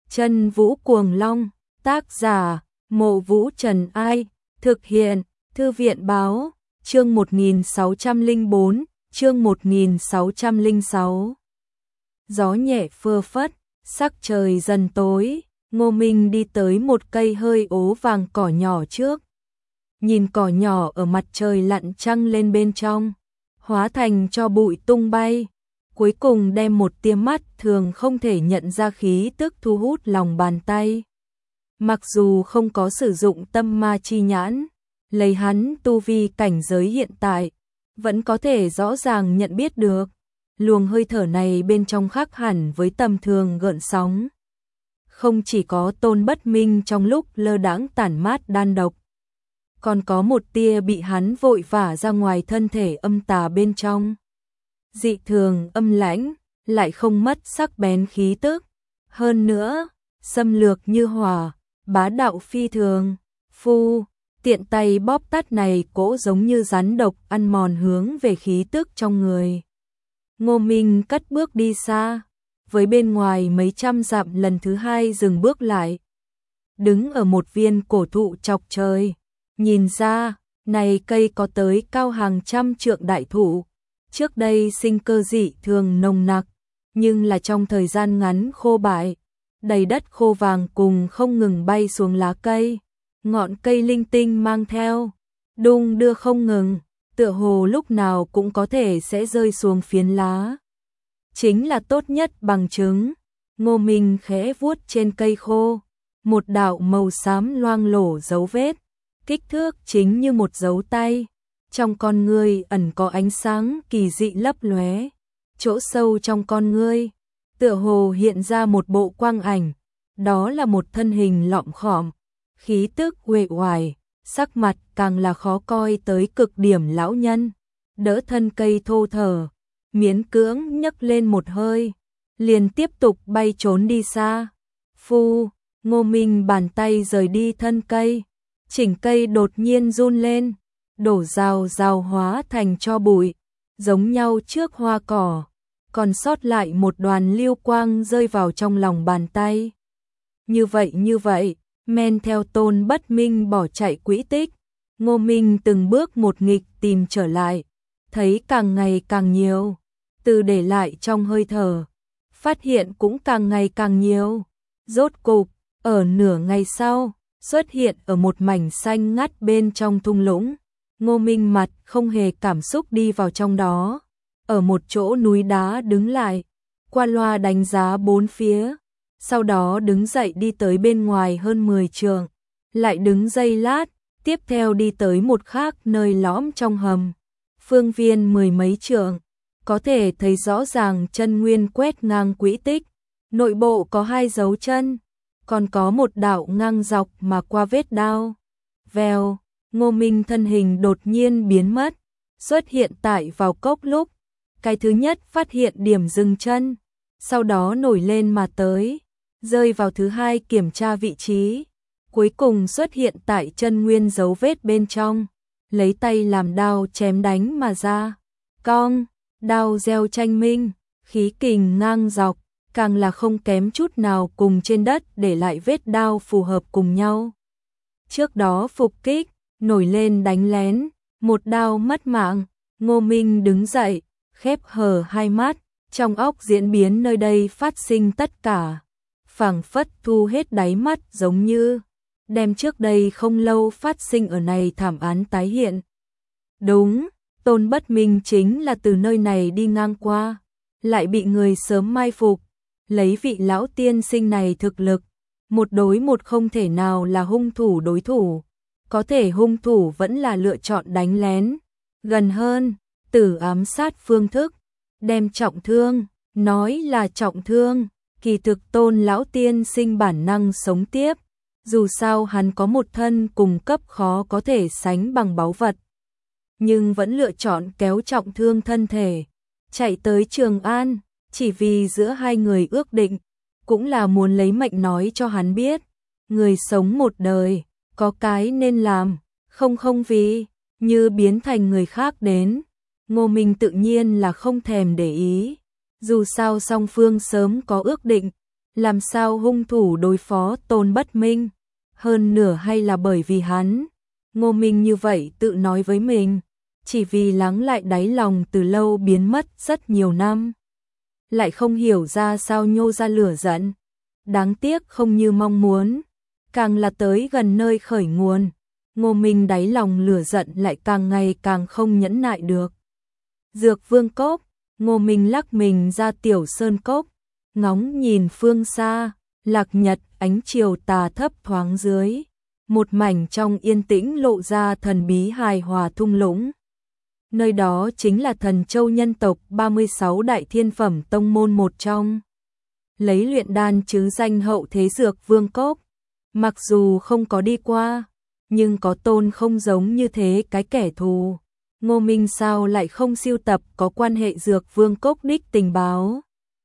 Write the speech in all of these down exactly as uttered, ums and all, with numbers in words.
Chân Vũ Cuồng Long, tác giả, Mộ Vũ Trần Ai, thực hiện, Thư viện Báo, chương một nghìn sáu trăm lẻ bốn, chương một nghìn sáu trăm lẻ sáu. Gió nhẹ phơ phất, sắc trời dần tối, Ngô Minh đi tới một cây hơi ố vàng cỏ nhỏ trước. Nhìn cỏ nhỏ ở mặt trời lặn trăng lên bên trong, hóa thành cho bụi tung bay, cuối cùng đem một tia mắt thường không thể nhận ra khí tức thu hút lòng bàn tay. Mặc dù không có sử dụng tâm ma chi nhãn, lấy hắn tu vi cảnh giới hiện tại, vẫn có thể rõ ràng nhận biết được, luồng hơi thở này bên trong khác hẳn với tầm thường gợn sóng. Không chỉ có Tôn Bất Minh trong lúc lơ đãng tản mát đan độc, còn có một tia bị hắn vội vã ra ngoài thân thể âm tà bên trong. Dị thường âm lãnh, lại không mất sắc bén khí tức. Hơn nữa, xâm lược như hỏa, bá đạo phi thường. Phu, tiện tay bóp tắt này cỗ giống như rắn độc ăn mòn hướng về khí tức trong người. Ngô Minh cất bước đi xa, với bên ngoài mấy trăm dặm lần thứ hai dừng bước lại. Đứng ở một viên cổ thụ chọc trời, nhìn ra, này cây có tới cao hàng trăm trượng đại thụ. Trước đây sinh cơ dị thường nồng nặc, nhưng là trong thời gian ngắn khô bại, đầy đất khô vàng cùng không ngừng bay xuống lá cây. Ngọn cây linh tinh mang theo, đung đưa không ngừng, tựa hồ lúc nào cũng có thể sẽ rơi xuống phiến lá. Chính là tốt nhất bằng chứng. Ngô Minh khẽ vuốt trên cây khô, một đạo màu xám loang lổ dấu vết, kích thước chính như một dấu tay. Trong con ngươi ẩn có ánh sáng kỳ dị lấp lóe, chỗ sâu trong con ngươi tựa hồ hiện ra một bộ quang ảnh, đó là một thân hình lọm khọm, khí tức uể oải, sắc mặt càng là khó coi tới cực điểm lão nhân, đỡ thân cây thô thở, miễn cưỡng nhấc lên một hơi, liền tiếp tục bay trốn đi xa. Phu, Ngô Minh bàn tay rời đi thân cây, chỉnh cây đột nhiên run lên, đổ rào rào hóa thành tro bụi, giống nhau trước hoa cỏ, còn sót lại một đoàn lưu quang rơi vào trong lòng bàn tay. Như vậy như vậy, men theo Tôn Bất Minh bỏ chạy quỹ tích, Ngô Minh từng bước một nghịch tìm trở lại, thấy càng ngày càng nhiều, từ để lại trong hơi thở, phát hiện cũng càng ngày càng nhiều. Rốt cục, ở nửa ngày sau, xuất hiện ở một mảnh xanh ngắt bên trong thung lũng. Ngô Minh mặt không hề cảm xúc đi vào trong đó, ở một chỗ núi đá đứng lại, qua loa đánh giá bốn phía, sau đó đứng dậy đi tới bên ngoài hơn mười trượng, lại đứng giây lát, tiếp theo đi tới một khác nơi lõm trong hầm, phương viên mười mấy trượng, có thể thấy rõ ràng chân nguyên quét ngang quỹ tích, nội bộ có hai dấu chân, còn có một đạo ngang dọc mà qua vết đao. Vèo, Ngô Minh thân hình đột nhiên biến mất, xuất hiện tại vào cốc lúc, cái thứ nhất phát hiện điểm dừng chân, sau đó nổi lên mà tới, rơi vào thứ hai kiểm tra vị trí, cuối cùng xuất hiện tại chân nguyên dấu vết bên trong, lấy tay làm đao chém đánh mà ra. Cong, đao reo tranh minh, khí kình ngang dọc, càng là không kém chút nào cùng trên đất để lại vết đao phù hợp cùng nhau. Trước đó phục kích, nổi lên đánh lén, một đao mất mạng. Ngô Minh đứng dậy, khép hờ hai mắt, trong óc diễn biến nơi đây phát sinh tất cả, phảng phất thu hết đáy mắt, giống như đem trước đây không lâu phát sinh ở này thảm án tái hiện. Đúng, Tôn Bất Minh chính là từ nơi này đi ngang qua, lại bị người sớm mai phục, lấy vị lão tiên sinh này thực lực, một đối một không thể nào là hung thủ đối thủ. Có thể hung thủ vẫn là lựa chọn đánh lén, gần hơn, tử ám sát phương thức, đem trọng thương, nói là trọng thương, kỳ thực Tôn lão tiên sinh bản năng sống tiếp, dù sao hắn có một thân cùng cấp khó có thể sánh bằng báu vật, nhưng vẫn lựa chọn kéo trọng thương thân thể, chạy tới Trường An, chỉ vì giữa hai người ước định, cũng là muốn lấy mệnh nói cho hắn biết, người sống một đời, có cái nên làm, không không vì, như biến thành người khác đến. Ngô Minh tự nhiên là không thèm để ý, dù sao song phương sớm có ước định, Làm sao hung thủ đối phó Tôn Bất Minh? Hơn nửa hay là bởi vì hắn? Ngô Minh như vậy tự nói với mình, chỉ vì lắng lại đáy lòng từ lâu biến mất rất nhiều năm. Lại không hiểu ra sao nhô ra lửa giận. Đáng tiếc không như mong muốn. Càng là tới gần nơi khởi nguồn, Ngô Minh đáy lòng lửa giận lại càng ngày càng không nhẫn nại được. Dược Vương Cốc, Ngô Minh lắc mình ra tiểu sơn cốc, ngóng nhìn phương xa, lạc nhật ánh chiều tà thấp thoáng dưới. Một mảnh trong yên tĩnh lộ ra thần bí hài hòa thung lũng. Nơi đó chính là Thần Châu nhân tộc ba mươi sáu đại thiên phẩm tông môn một trong. Lấy luyện đan chứ danh hậu thế Dược Vương Cốc. Mặc dù không có đi qua, nhưng có tôn không giống như thế cái kẻ thù. Ngô Minh sao lại không siêu tập có quan hệ Dược Vương Cốc đích tình báo.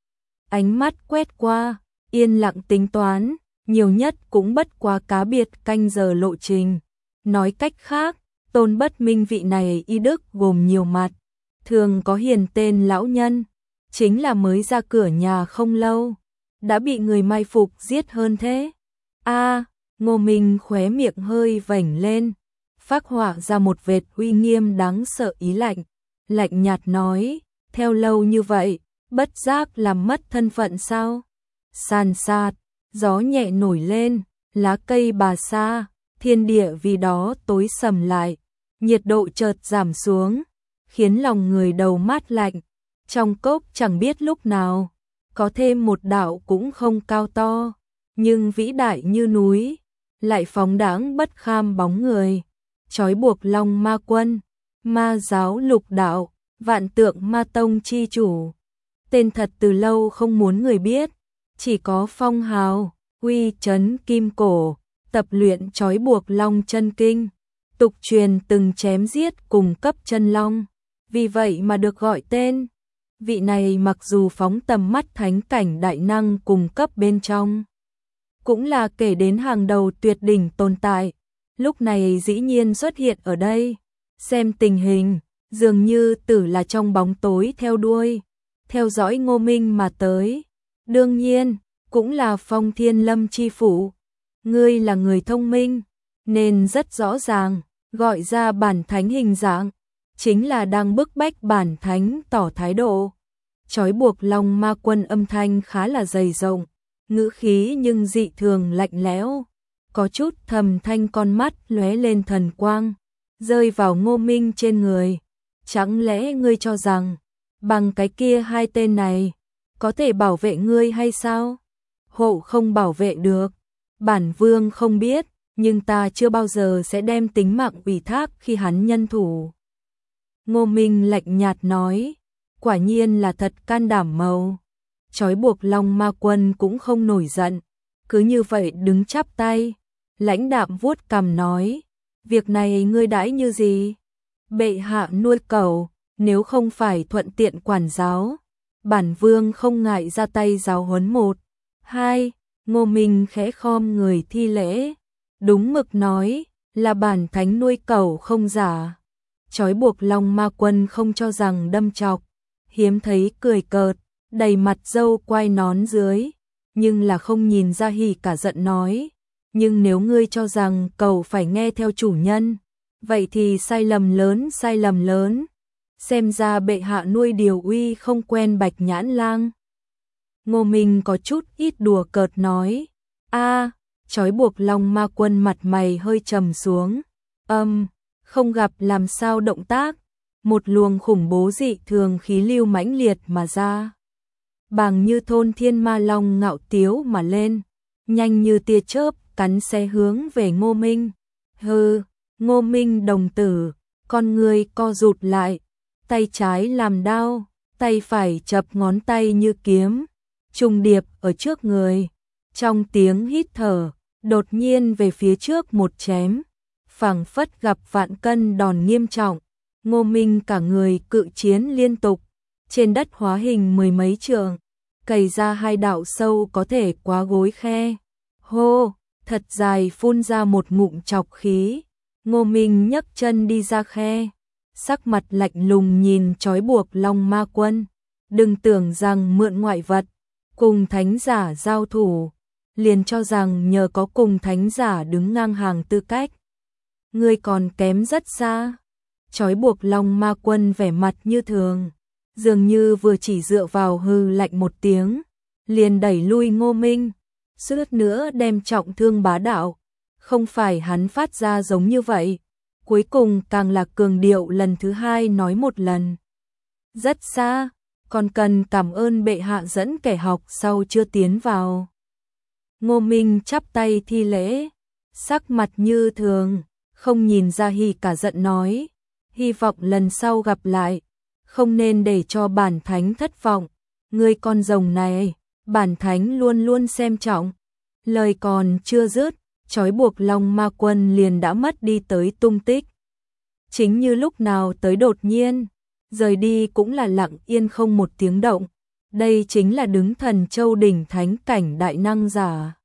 Ánh mắt quét qua, yên lặng tính toán, nhiều nhất cũng bất quá cá biệt canh giờ lộ trình. Nói cách khác, Tôn Bất Minh vị này y đức gồm nhiều mặt, thường có hiền tên lão nhân, chính là mới ra cửa nhà không lâu, đã bị người mai phục giết hơn thế. A, Ngô Minh khóe miệng hơi vểnh lên, phác họa ra một vệt uy nghiêm đáng sợ ý lạnh, lạnh nhạt nói, theo lâu như vậy, bất giác làm mất thân phận sao? Sàn sạt, gió nhẹ nổi lên, lá cây bà sa, thiên địa vì đó tối sầm lại, nhiệt độ chợt giảm xuống, khiến lòng người đầu mát lạnh. Trong cốc chẳng biết lúc nào, có thêm một đạo cũng không cao to, nhưng vĩ đại như núi, lại phóng đãng bất kham bóng người. Trói buộc Long Ma Quân, ma giáo lục đạo, vạn tượng ma tông chi chủ. Tên thật từ lâu không muốn người biết, chỉ có phong hào, uy chấn kim cổ, tập luyện trói buộc Long chân kinh, tục truyền từng chém giết cùng cấp chân long, vì vậy mà được gọi tên. Vị này mặc dù phóng tầm mắt thánh cảnh đại năng cùng cấp bên trong, cũng là kể đến hàng đầu tuyệt đỉnh tồn tại, lúc này dĩ nhiên xuất hiện ở đây. Xem tình hình, dường như tử là trong bóng tối theo đuôi, theo dõi Ngô Minh mà tới. Đương nhiên, cũng là Phong Thiên Lâm chi phủ. Ngươi là người thông minh, nên rất rõ ràng, gọi ra bản thánh hình dạng, chính là đang bức bách bản thánh tỏ thái độ. Trói buộc Long Ma Quân âm thanh khá là dày rộng, ngữ khí nhưng dị thường lạnh lẽo, có chút thầm thanh, con mắt lóe lên thần quang, rơi vào Ngô Minh trên người. Chẳng lẽ ngươi cho rằng, bằng cái kia hai tên này, có thể bảo vệ ngươi hay sao? Hộ không bảo vệ được, bản vương không biết, nhưng ta chưa bao giờ sẽ đem tính mạng ủy thác khi hắn nhân thủ. Ngô Minh lạnh nhạt nói, quả nhiên là thật can đảm màu. Trói buộc Long Ma Quân cũng không nổi giận, cứ như vậy đứng chắp tay, lãnh đạm vuốt cằm nói, việc này ngươi đãi như gì? Bệ hạ nuôi cẩu, nếu không phải thuận tiện quản giáo, bản vương không ngại ra tay giáo huấn một. Hai, Ngô Minh khẽ khom người thi lễ, đúng mực nói, là bản thánh nuôi cẩu không giả. Trói buộc Long Ma Quân không cho rằng đâm chọc, hiếm thấy cười cợt, đầy mặt râu quai nón dưới, nhưng là không nhìn ra hỉ cả giận nói, nhưng nếu ngươi cho rằng cẩu phải nghe theo chủ nhân, vậy thì sai lầm lớn, sai lầm lớn. Xem ra bệ hạ nuôi điều uy không quen Bạch Nhãn Lang. Ngô Minh có chút ít đùa cợt nói, a, trói buộc Long Ma Quân mặt mày hơi trầm xuống, âm, không gặp làm sao động tác, một luồng khủng bố dị thường khí lưu mãnh liệt mà ra. Bàng như thôn thiên ma long ngạo tiếu mà lên, nhanh như tia chớp, cắn xé hướng về Ngô Minh. Hừ, Ngô Minh đồng tử, con người co rụt lại, tay trái làm đao, tay phải chập ngón tay như kiếm, trùng điệp ở trước người. Trong tiếng hít thở, đột nhiên về phía trước một chém, phảng phất gặp vạn cân đòn nghiêm trọng. Ngô Minh cả người cự chiến liên tục, trên đất hóa hình mười mấy trượng, cày ra hai đạo sâu có thể quá gối khe. Hô, thật dài phun ra một ngụm trọc khí. Ngô Minh nhấc chân đi ra khe, sắc mặt lạnh lùng nhìn trói buộc Long Ma Quân. Đừng tưởng rằng mượn ngoại vật, cùng thánh giả giao thủ, liền cho rằng nhờ có cùng thánh giả đứng ngang hàng tư cách, ngươi còn kém rất xa. Trói buộc Long Ma Quân vẻ mặt như thường, dường như vừa chỉ dựa vào hư lạnh một tiếng, liền đẩy lui Ngô Minh, suýt nữa đem trọng thương bá đạo. Không phải hắn phát ra giống như vậy, cuối cùng càng là cường điệu lần thứ hai nói một lần. Rất xa, còn cần cảm ơn bệ hạ dẫn kẻ học sau chưa tiến vào. Ngô Minh chắp tay thi lễ, sắc mặt như thường, không nhìn ra Hỉ cả giận nói, hy vọng lần sau gặp lại, không nên để cho bản thánh thất vọng, ngươi con rồng này, bản thánh luôn luôn xem trọng. Lời còn chưa dứt, trói buộc Long Ma Quân liền đã mất đi tới tung tích. Chính như lúc nào tới đột nhiên, rời đi cũng là lặng yên không một tiếng động. Đây chính là đứng Thần Châu đỉnh thánh cảnh đại năng giả.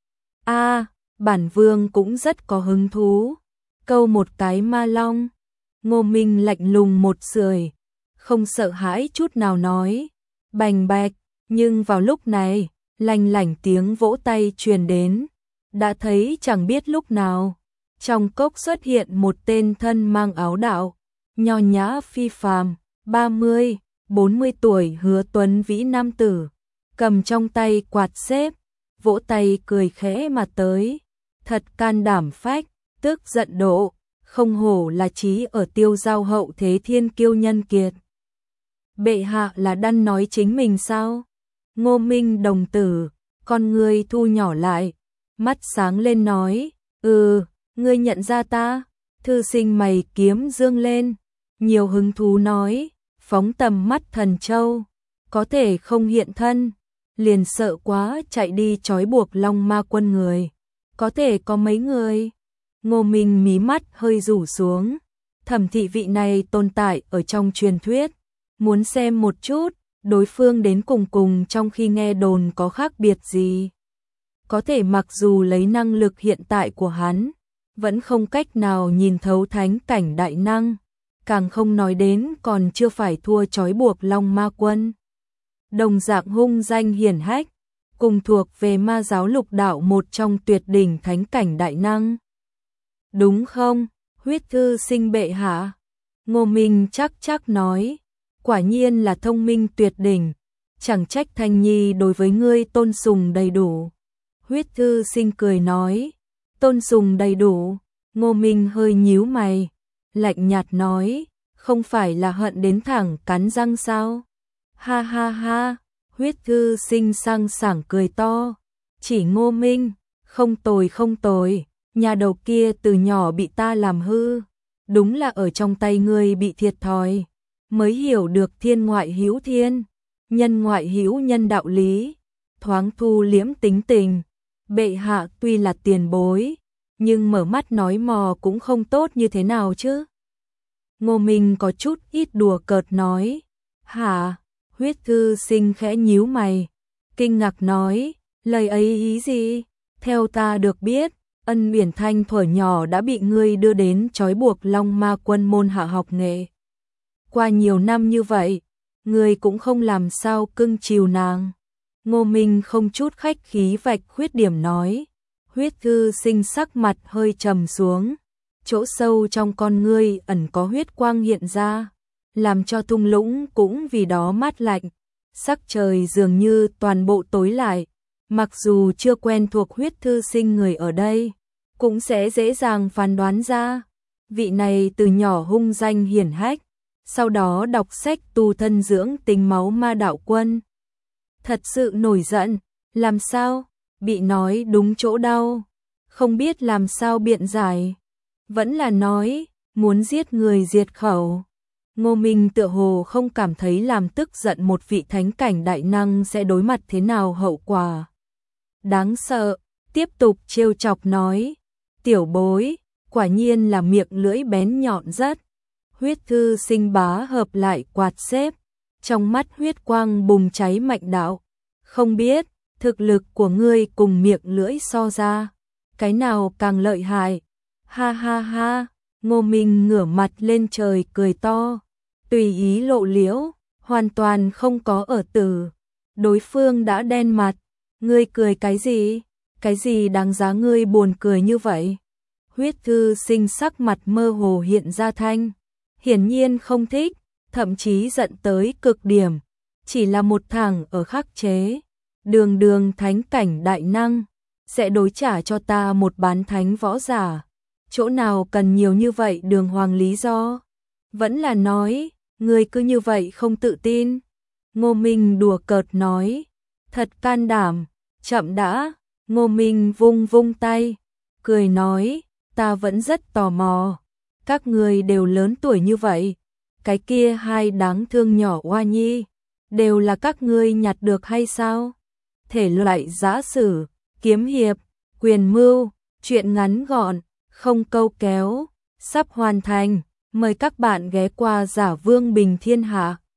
A, bản vương cũng rất có hứng thú. Câu một cái ma long. Ngô Minh lạnh lùng một sưởi, không sợ hãi chút nào nói, bành bạch, nhưng vào lúc này, lanh lảnh tiếng vỗ tay truyền đến, đã thấy chẳng biết lúc nào, trong cốc xuất hiện một tên thân mang áo đạo, nho nhã phi phàm, ba mươi, bốn mươi tuổi hứa tuấn vĩ nam tử, cầm trong tay quạt xếp, vỗ tay cười khẽ mà tới, thật can đảm phách, tức giận độ, không hổ là trí ở tiêu giao hậu thế thiên kiêu nhân kiệt. Bệ hạ là đang nói chính mình sao? Ngô Minh đồng tử, con ngươi thu nhỏ lại, mắt sáng lên nói, ừ, ngươi nhận ra ta? Thư sinh mày kiếm dương lên, nhiều hứng thú nói, phóng tầm mắt Thần Châu, có thể không hiện thân, liền sợ quá chạy đi trói buộc Long Ma Quân người, có thể có mấy người. Ngô Minh mí mắt hơi rủ xuống, thẩm thị vị này tồn tại ở trong truyền thuyết, muốn xem một chút, đối phương đến cùng cùng trong khi nghe đồn có khác biệt gì. Có thể mặc dù lấy năng lực hiện tại của hắn, vẫn không cách nào nhìn thấu thánh cảnh đại năng, càng không nói đến còn chưa phải thua trói buộc Long Ma Quân. Đồng dạng hung danh hiển hách, cùng thuộc về ma giáo lục đạo một trong tuyệt đỉnh thánh cảnh đại năng. Đúng không, huyết thư sinh bệ hạ? Ngô Minh chắc chắc nói, quả nhiên là thông minh tuyệt đỉnh, chẳng trách Thanh Nhi đối với ngươi tôn sùng đầy đủ. Huyết thư sinh cười nói, tôn sùng đầy đủ. Ngô Minh hơi nhíu mày, lạnh nhạt nói, không phải là hận đến thẳng cắn răng sao? Ha ha ha, huyết thư sinh sang sảng cười to, chỉ Ngô Minh, không tồi không tồi, nhà đầu kia từ nhỏ bị ta làm hư, đúng là ở trong tay ngươi bị thiệt thòi, mới hiểu được thiên ngoại hữu thiên, nhân ngoại hữu nhân đạo lý, thoáng thu liễm tính tình. Bệ hạ tuy là tiền bối, nhưng mở mắt nói mò cũng không tốt như thế nào chứ. Ngô Minh có chút ít đùa cợt nói, hả? Huyết thư sinh khẽ nhíu mày, kinh ngạc nói, lời ấy ý gì? Theo ta được biết, Ân Uyển Thanh thuở nhỏ đã bị ngươi đưa đến trói buộc Long Ma Quân môn hạ học nghệ. Qua nhiều năm như vậy, ngươi cũng không làm sao cưng chiều nàng. Ngô Minh không chút khách khí vạch khuyết điểm nói, huyết thư sinh sắc mặt hơi trầm xuống, chỗ sâu trong con ngươi ẩn có huyết quang hiện ra, làm cho thung lũng cũng vì đó mát lạnh, sắc trời dường như toàn bộ tối lại, mặc dù chưa quen thuộc huyết thư sinh người ở đây, cũng sẽ dễ dàng phán đoán ra, vị này từ nhỏ hung danh hiển hách, sau đó đọc sách tu thân dưỡng tính máu ma đạo quân. Thật sự nổi giận, làm sao, bị nói đúng chỗ đau, không biết làm sao biện giải, vẫn là nói, muốn giết người diệt khẩu. Ngô Minh tựa hồ không cảm thấy làm tức giận một vị thánh cảnh đại năng sẽ đối mặt thế nào hậu quả. Đáng sợ, tiếp tục trêu chọc nói, tiểu bối, quả nhiên là miệng lưỡi bén nhọn rất. Huyết thư sinh bá hợp lại quạt xếp, trong mắt huyết quang bùng cháy mạnh đạo, không biết, thực lực của ngươi cùng miệng lưỡi so ra, cái nào càng lợi hại, ha ha ha, Ngô Minh ngửa mặt lên trời cười to, tùy ý lộ liễu, hoàn toàn không có ở từ, Đối phương đã đen mặt, ngươi cười cái gì? Cái gì đáng giá ngươi buồn cười như vậy? Huyết thư sinh sắc mặt mơ hồ hiện ra thanh, hiển nhiên không thích, thậm chí giận tới cực điểm, chỉ là một thằng ở khắc chế, đường đường thánh cảnh đại năng, sẽ đối trả cho ta một bán thánh võ giả, chỗ nào cần nhiều như vậy đường hoàng lý do, vẫn là nói, ngươi cứ như vậy không tự tin. Ngô Minh đùa cợt nói, thật can đảm, chậm đã, Ngô Minh vung vung tay, cười nói, ta vẫn rất tò mò, các người đều lớn tuổi như vậy, cái kia hai đáng thương nhỏ oa nhi, đều là các ngươi nhặt được hay sao? Thể loại giã sử, kiếm hiệp, quyền mưu, truyện ngắn gọn, không câu kéo, sắp hoàn thành, mời các bạn ghé qua Giả Vương Bình Thiên Hạ.